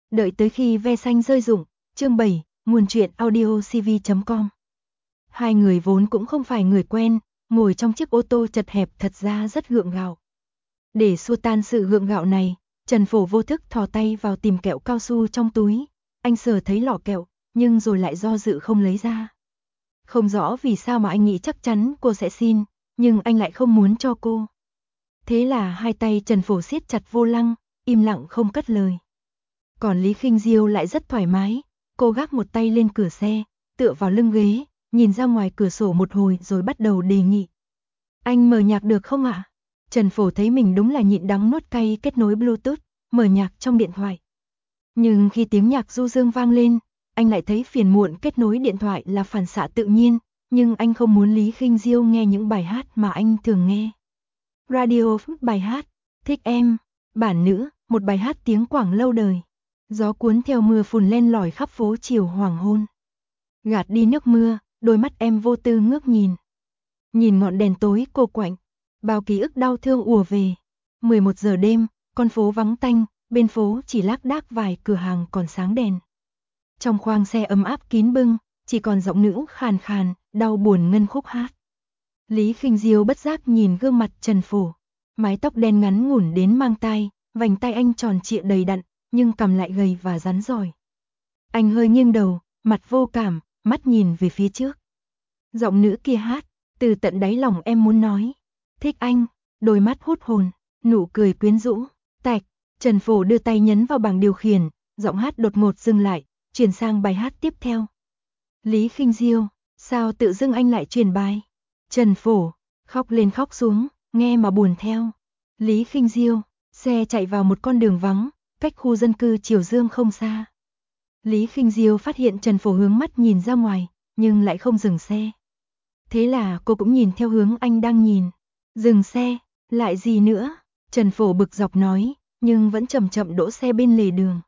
Đợi tới khi ve xanh rơi rụng. Chương 7, nguồn truyện audio cv.com. Hai người vốn cũng không phải người quen, ngồi trong chiếc ô tô chật hẹp thật ra rất gượng gạo. Để xua tan sự gượng gạo này, Trần Phổ vô thức thò tay vào tìm kẹo cao su trong túi. Anh sờ thấy lọ kẹo, nhưng rồi lại do dự không lấy ra. Không rõ vì sao mà anh nghĩ chắc chắn cô sẽ xin, nhưng anh lại không muốn cho cô. Thế là hai tay Trần Phổ siết chặt vô lăng, im lặng không cất lời. Còn Lý Khinh Diêu lại rất thoải mái, cô gác một tay lên cửa xe, tựa vào lưng ghế, nhìn ra ngoài cửa sổ một hồi rồi bắt đầu đề nghị. Anh mở nhạc được không ạ? Trần Phổ thấy mình đúng là nhịn đắng nuốt cay kết nối Bluetooth, mở nhạc trong điện thoại. Nhưng khi tiếng nhạc du dương vang lên, anh lại thấy phiền muộn. Kết nối điện thoại là phản xạ tự nhiên, nhưng anh không muốn Lý Khinh Diêu nghe những bài hát mà anh thường nghe. Radio, bài hát Thích Em, bản nữ, một bài hát tiếng Quảng lâu đời. Gió cuốn theo mưa phùn len lỏi khắp phố chiều hoàng hôn. Gạt đi nước mưa, đôi mắt em vô tư ngước nhìn. Nhìn ngọn đèn tối cô quạnh, bao ký ức đau thương ùa về. 11 giờ đêm, con phố vắng tanh, bên phố chỉ lác đác vài cửa hàng còn sáng đèn. Trong khoang xe ấm áp kín bưng, chỉ còn giọng nữ khàn khàn, đau buồn ngân khúc hát. Lý Khinh Diêu bất giác nhìn gương mặt Trần Phổ, mái tóc đen ngắn ngủn đến mang tai, vành tay anh tròn trịa đầy đặn, nhưng cằm lại gầy và rắn rỏi. Anh hơi nghiêng đầu, mặt vô cảm, mắt nhìn về phía trước. Giọng nữ kia hát, từ tận đáy lòng em muốn nói, thích anh, đôi mắt hút hồn, nụ cười quyến rũ. Tạch, Trần Phổ đưa tay nhấn vào bảng điều khiển, giọng hát đột ngột dừng lại, chuyển sang bài hát tiếp theo. Lý Khinh Diêu, sao tự dưng anh lại chuyển bài? Trần Phổ, khóc lên khóc xuống, nghe mà buồn theo. Lý Khinh Diêu, xe chạy vào một con đường vắng, cách khu dân cư Triều Dương không xa. Lý Khinh Diêu phát hiện Trần Phổ hướng mắt nhìn ra ngoài, nhưng lại không dừng xe. Thế là cô cũng nhìn theo hướng anh đang nhìn. Dừng xe, lại gì nữa? Trần Phổ bực dọc nói, nhưng vẫn chậm chậm đỗ xe bên lề đường.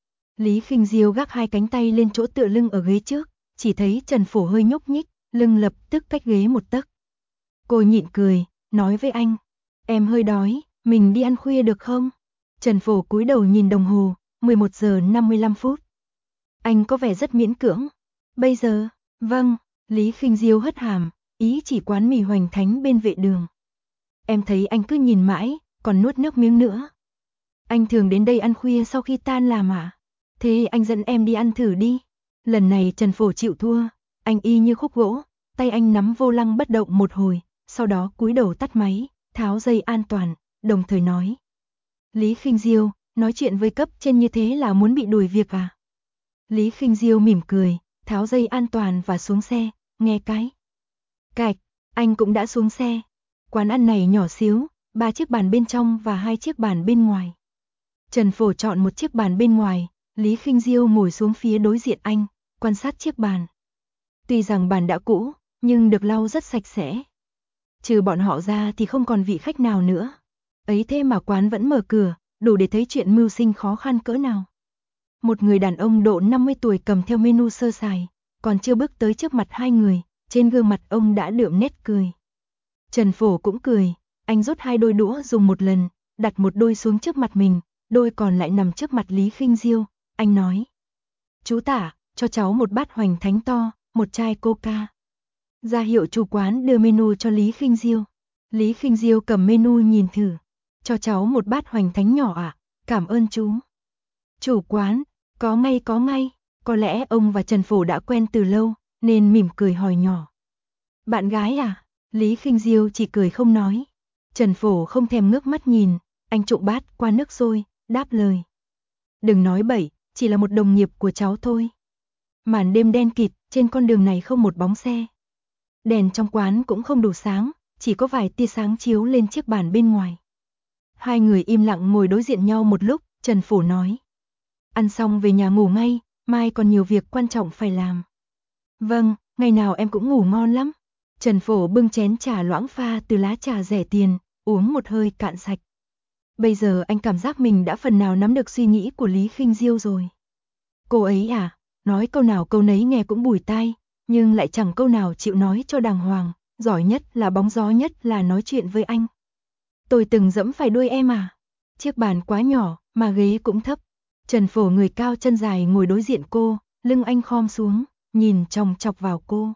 Lý Khinh Diêu gác hai cánh tay lên chỗ tựa lưng ở ghế trước, chỉ thấy Trần Phổ hơi nhúc nhích, lưng lập tức cách ghế một tấc. Cô nhịn cười, nói với anh, em hơi đói, mình đi ăn khuya được không? Trần Phổ cúi đầu nhìn đồng hồ, 11 giờ 55 phút. Anh có vẻ rất miễn cưỡng. Bây giờ, vâng, Lý Khinh Diêu hất hàm, ý chỉ quán mì Hoành Thánh bên vệ đường. Em thấy anh cứ nhìn mãi, còn nuốt nước miếng nữa. Anh thường đến đây ăn khuya sau khi tan làm à? Thế anh dẫn em đi ăn thử đi. Lần này Trần Phổ chịu thua, anh y như khúc gỗ, tay anh nắm vô lăng bất động một hồi, sau đó cúi đầu tắt máy, tháo dây an toàn, đồng thời nói. Lý Khinh Diêu, nói chuyện với cấp trên như thế là muốn bị đuổi việc à? Lý Khinh Diêu mỉm cười, tháo dây an toàn và xuống xe, nghe cái. Cạch, anh cũng đã xuống xe. Quán ăn này nhỏ xíu, 3 chiếc bàn bên trong và 2 chiếc bàn bên ngoài. Trần Phổ chọn một chiếc bàn bên ngoài, Lý Khinh Diêu ngồi xuống phía đối diện anh, quan sát chiếc bàn. Tuy rằng bàn đã cũ, nhưng được lau rất sạch sẽ. Trừ bọn họ ra thì không còn vị khách nào nữa. Ấy thế mà quán vẫn mở cửa, đủ để thấy chuyện mưu sinh khó khăn cỡ nào. Một người đàn ông độ 50 tuổi cầm theo menu sơ sài, còn chưa bước tới trước mặt hai người, trên gương mặt ông đã đượm nét cười. Trần Phổ cũng cười, anh rút 2 đôi đũa dùng một lần, đặt một đôi xuống trước mặt mình, đôi còn lại nằm trước mặt Lý Khinh Diêu, anh nói. Chú Tả, cho cháu một bát Hoành Thánh to, một chai Coca. Ra hiệu chủ quán đưa menu cho Lý Khinh Diêu. Lý Khinh Diêu cầm menu nhìn thử. Cho cháu một bát Hoành Thánh nhỏ ạ, cảm ơn chú. Chủ quán, có ngay. Có lẽ ông và Trần Phổ đã quen từ lâu, nên mỉm cười hỏi nhỏ. Bạn gái à? Lý Khinh Diêu chỉ cười không nói. Trần Phổ không thèm ngước mắt nhìn, anh trụng bát qua nước sôi, đáp lời. Đừng nói bậy, chỉ là một đồng nghiệp của cháu thôi. Màn đêm đen kịt, trên con đường này không một bóng xe. Đèn trong quán cũng không đủ sáng, chỉ có vài tia sáng chiếu lên chiếc bàn bên ngoài. Hai người im lặng ngồi đối diện nhau một lúc, Trần Phổ nói. Ăn xong về nhà ngủ ngay, mai còn nhiều việc quan trọng phải làm. Vâng, ngày nào em cũng ngủ ngon lắm. Trần Phổ bưng chén trà loãng pha từ lá trà rẻ tiền, uống một hơi cạn sạch. Bây giờ anh cảm giác mình đã phần nào nắm được suy nghĩ của Lý Khinh Diêu rồi. Cô ấy à, nói câu nào câu nấy nghe cũng bủi tai, nhưng lại chẳng câu nào chịu nói cho đàng hoàng, giỏi nhất là bóng gió nhất là nói chuyện với anh. Tôi từng dẫm phải đuôi em à. Chiếc bàn quá nhỏ, mà ghế cũng thấp. Trần Phổ người cao chân dài ngồi đối diện cô, lưng anh khom xuống, nhìn chòng chọc vào cô.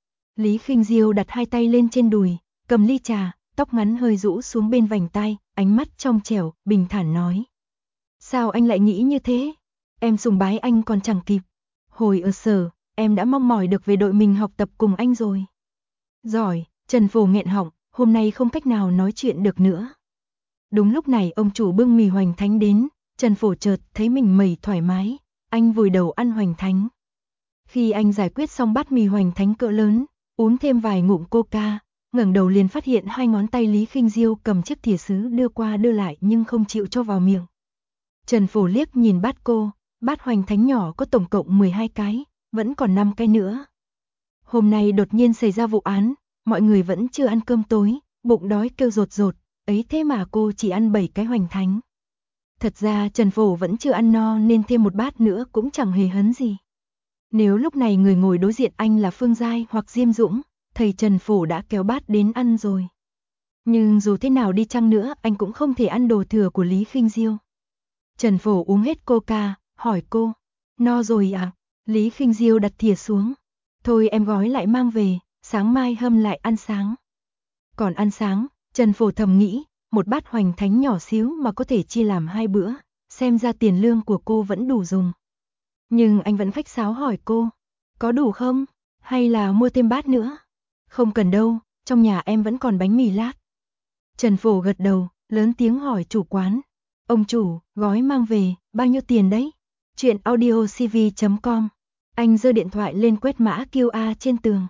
Lý Khinh Diêu đặt hai tay lên trên đùi, cầm ly trà, tóc ngắn hơi rũ xuống bên vành tai, ánh mắt trong trẻo, bình thản nói. Sao anh lại nghĩ như thế? Em sùng bái anh còn chẳng kịp. Hồi ở sở, em đã mong mỏi được về đội mình học tập cùng anh rồi. Giỏi, Trần Phổ nghẹn họng, hôm nay không cách nào nói chuyện được nữa. Đúng lúc này ông chủ bưng mì hoành thánh đến, Trần Phổ chợt thấy mình mẩy thoải mái, anh vùi đầu ăn hoành thánh. Khi anh giải quyết xong bát mì hoành thánh cỡ lớn, uống thêm vài ngụm coca, ngẩng đầu liền phát hiện hai ngón tay Lý Khinh Diêu cầm chiếc thìa sứ đưa qua đưa lại nhưng không chịu cho vào miệng. Trần Phổ liếc nhìn bát cô, bát hoành thánh nhỏ có tổng cộng 12 cái, vẫn còn 5 cái nữa. Hôm nay đột nhiên xảy ra vụ án, mọi người vẫn chưa ăn cơm tối, bụng đói kêu rột rột, ấy thế mà cô chỉ ăn 7 cái hoành thánh. Thật ra Trần Phổ vẫn chưa ăn no nên thêm một bát nữa cũng chẳng hề hấn gì. Nếu lúc này người ngồi đối diện anh là Phương Giai hoặc Diêm Dũng, thầy Trần Phổ đã kéo bát đến ăn rồi. Nhưng dù thế nào đi chăng nữa anh cũng không thể ăn đồ thừa của Lý Khinh Diêu. Trần Phổ uống hết coca, hỏi cô, no rồi à? Lý Khinh Diêu đặt thìa xuống. Thôi em gói lại mang về, sáng mai hâm lại ăn sáng. Còn ăn sáng, Trần Phổ thầm nghĩ, một bát hoành thánh nhỏ xíu mà có thể chia làm 2 bữa, xem ra tiền lương của cô vẫn đủ dùng. Nhưng anh vẫn khách sáo hỏi cô, có đủ không? Hay là mua thêm bát nữa? Không cần đâu, trong nhà em vẫn còn bánh mì lát. Trần Phổ gật đầu, lớn tiếng hỏi chủ quán. Ông chủ, gói mang về, bao nhiêu tiền đấy? Chuyện audiocv.com. Anh giơ điện thoại lên quét mã QR trên tường.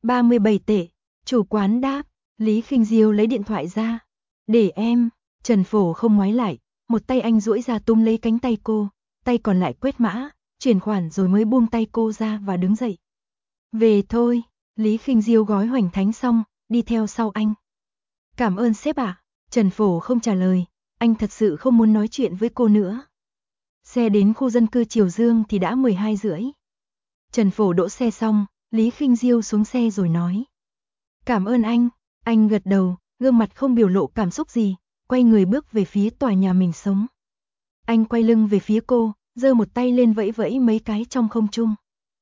37 tệ. Chủ quán đáp. Lý Khinh Diêu lấy điện thoại ra. Để em. Trần Phổ không ngoái lại. Một tay anh duỗi ra túm lấy cánh tay cô. Tay còn lại quét mã, chuyển khoản rồi mới buông tay cô ra và đứng dậy. Về thôi. Lý Khinh Diêu gói hoành thánh xong, đi theo sau anh. Cảm ơn sếp ạ. Trần Phổ không trả lời. Anh thật sự không muốn nói chuyện với cô nữa. Xe đến khu dân cư Triều Dương thì đã 12 rưỡi. Trần Phổ đỗ xe xong, Lý Khinh Diêu xuống xe rồi nói. Cảm ơn anh gật đầu, gương mặt không biểu lộ cảm xúc gì, quay người bước về phía tòa nhà mình sống. Anh quay lưng về phía cô, giơ một tay lên vẫy vẫy mấy cái trong không trung.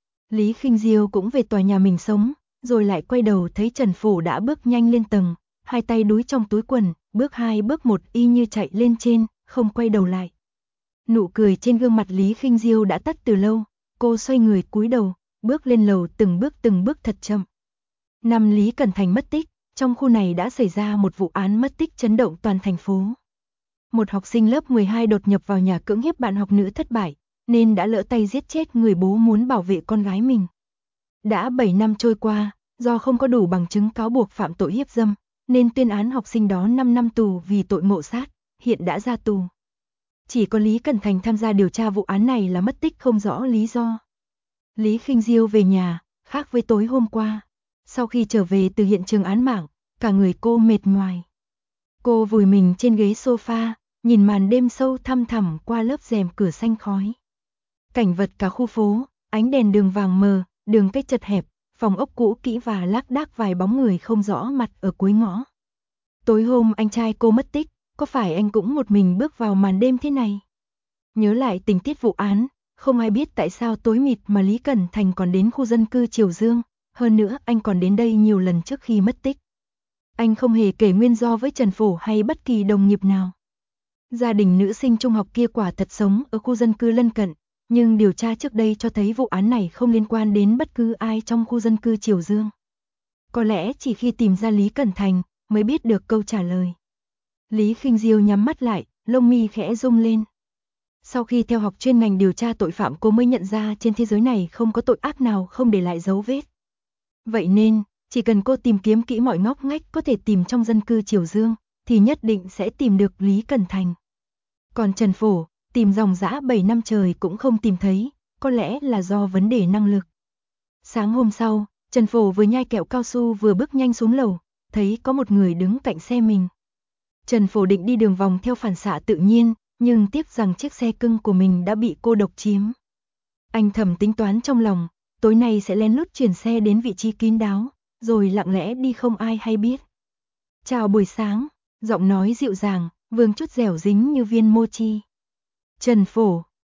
Lý Khinh Diêu cũng về tòa nhà mình sống, rồi lại quay đầu thấy Trần Phổ đã bước nhanh lên tầng, hai tay đúi trong túi quần, bước 2 bước 1 y như chạy lên trên, không quay đầu lại. Nụ cười trên gương mặt Lý Khinh Diêu đã tắt từ lâu, cô xoay người cúi đầu, bước lên lầu từng bước thật chậm. Năm Lý Cẩn Thành mất tích, trong khu này đã xảy ra một vụ án mất tích chấn động toàn thành phố. Một học sinh lớp 12 đột nhập vào nhà cưỡng hiếp bạn học nữ thất bại, nên đã lỡ tay giết chết người bố muốn bảo vệ con gái mình. Đã 7 năm trôi qua, do không có đủ bằng chứng cáo buộc phạm tội hiếp dâm, nên tuyên án học sinh đó 5 năm tù vì tội ngộ sát, hiện đã ra tù. Chỉ có Lý Cẩn Thành tham gia điều tra vụ án này là mất tích không rõ lý do. Lý Khinh Diêu về nhà, khác với tối hôm qua. Sau khi trở về từ hiện trường án mạng, cả người cô mệt nhoài. Cô vùi mình trên ghế sofa, nhìn màn đêm sâu thăm thẳm qua lớp rèm cửa xanh khói. Cảnh vật cả khu phố, ánh đèn đường vàng mờ, đường cách chật hẹp, phòng ốc cũ kỹ và lác đác vài bóng người không rõ mặt ở cuối ngõ. Tối hôm anh trai cô mất tích, có phải anh cũng một mình bước vào màn đêm thế này? Nhớ lại tình tiết vụ án, không ai biết tại sao tối mịt mà Lý Cẩn Thành còn đến khu dân cư Triều Dương, hơn nữa anh còn đến đây nhiều lần trước khi mất tích. Anh không hề kể nguyên do với Trần Phổ hay bất kỳ đồng nghiệp nào. Gia đình nữ sinh trung học kia quả thật sống ở khu dân cư lân cận, nhưng điều tra trước đây cho thấy vụ án này không liên quan đến bất cứ ai trong khu dân cư Triều Dương. Có lẽ chỉ khi tìm ra Lý Cẩn Thành mới biết được câu trả lời. Lý Khinh Diêu nhắm mắt lại, lông mi khẽ rung lên. Sau khi theo học chuyên ngành điều tra tội phạm cô mới nhận ra trên thế giới này không có tội ác nào không để lại dấu vết. Vậy nên, chỉ cần cô tìm kiếm kỹ mọi ngóc ngách có thể tìm trong dân cư Triều Dương, thì nhất định sẽ tìm được Lý Cẩn Thành. Còn Trần Phổ, tìm dòng dã 7 năm trời cũng không tìm thấy, có lẽ là do vấn đề năng lực. Sáng hôm sau, Trần Phổ vừa nhai kẹo cao su vừa bước nhanh xuống lầu, thấy có một người đứng cạnh xe mình. Trần Phổ định đi đường vòng theo phản xạ tự nhiên, nhưng tiếc rằng chiếc xe cưng của mình đã bị cô độc chiếm. Anh thầm tính toán trong lòng, tối nay sẽ lén lút chuyển xe đến vị trí kín đáo, rồi lặng lẽ đi không ai hay biết. Chào buổi sáng, giọng nói dịu dàng, vương chút dẻo dính như viên mochi. Trần Phổ,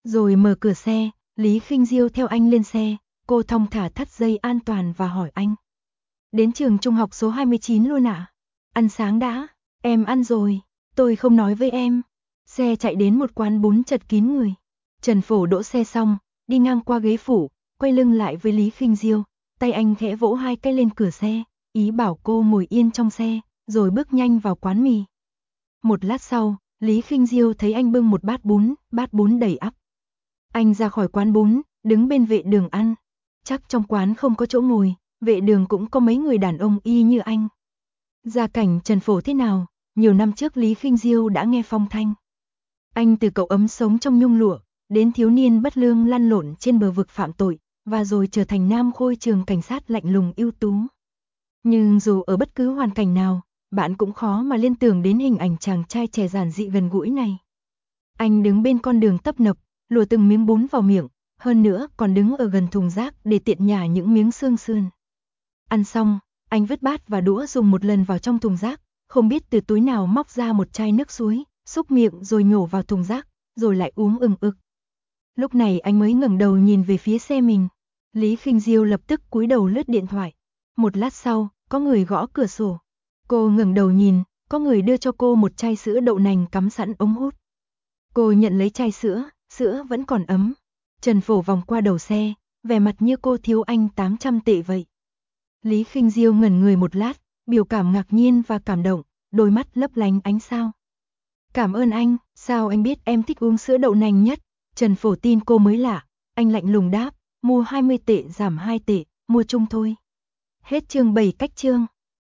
Rồi mở cửa xe, Lý Khinh Diêu theo anh lên xe, cô thong thả thắt dây an toàn và hỏi anh. Đến trường trung học số 29 luôn ạ? Ăn sáng đã, em ăn rồi, tôi không nói với em. Xe chạy đến một quán bún chật kín người. Trần Phổ đỗ xe xong, đi ngang qua ghế phụ, quay lưng lại với Lý Khinh Diêu, tay anh khẽ vỗ hai cái lên cửa xe, ý bảo cô ngồi yên trong xe, rồi bước nhanh vào quán mì. Một lát sau, Lý Khinh Diêu thấy anh bưng một bát bún đầy ắp. Anh ra khỏi quán bún, đứng bên vệ đường ăn. Chắc trong quán không có chỗ ngồi, vệ đường cũng có mấy người đàn ông y như anh. Gia cảnh Trần Phổ thế nào, nhiều năm trước Lý Khinh Diêu đã nghe phong thanh. Anh từ cậu ấm sống trong nhung lụa, đến thiếu niên bất lương lăn lộn trên bờ vực phạm tội, và rồi trở thành nam khôi trường cảnh sát lạnh lùng ưu tú. Nhưng dù ở bất cứ hoàn cảnh nào, bạn cũng khó mà liên tưởng đến hình ảnh chàng trai trẻ giản dị gần gũi này. Anh đứng bên con đường tấp nập, lùa từng miếng bún vào miệng, hơn nữa còn đứng ở gần thùng rác để tiện nhả những miếng xương sườn. Ăn xong, anh vứt bát và đũa dùng một lần vào trong thùng rác, không biết từ túi nào móc ra một chai nước suối, xúc miệng rồi nhổ vào thùng rác, rồi lại uống ừng ực. Lúc này anh mới ngẩng đầu nhìn về phía xe mình. Lý Khinh Diêu lập tức cúi đầu lướt điện thoại. Một lát sau, có người gõ cửa sổ. Cô ngẩng đầu nhìn, có người đưa cho cô một chai sữa đậu nành cắm sẵn ống hút. Cô nhận lấy chai sữa, sữa vẫn còn ấm. Trần Phổ vòng qua đầu xe, vẻ mặt như cô thiếu anh 800 tệ vậy. Lý Khinh Diêu ngẩn người một lát, biểu cảm ngạc nhiên và cảm động, đôi mắt lấp lánh ánh sao. Cảm ơn anh, sao anh biết em thích uống sữa đậu nành nhất? Trần Phổ tin cô mới lạ, anh lạnh lùng đáp, mua 20 tệ giảm 2 tệ, mua chung thôi. Hết chương 7 cách chương.